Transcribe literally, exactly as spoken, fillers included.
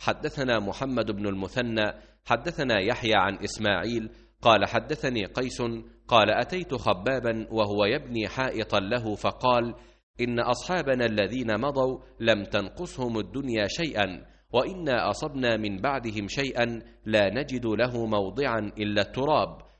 حدثنا محمد بن المثنى حدثنا يحيى عن إسماعيل قال حدثني قيس قال أتيت خبابا وهو يبني حائطا له فقال إن أصحابنا الذين مضوا لم تنقصهم الدنيا شيئا، وإنا أصبنا من بعدهم شيئا لا نجد له موضعا إلا التراب،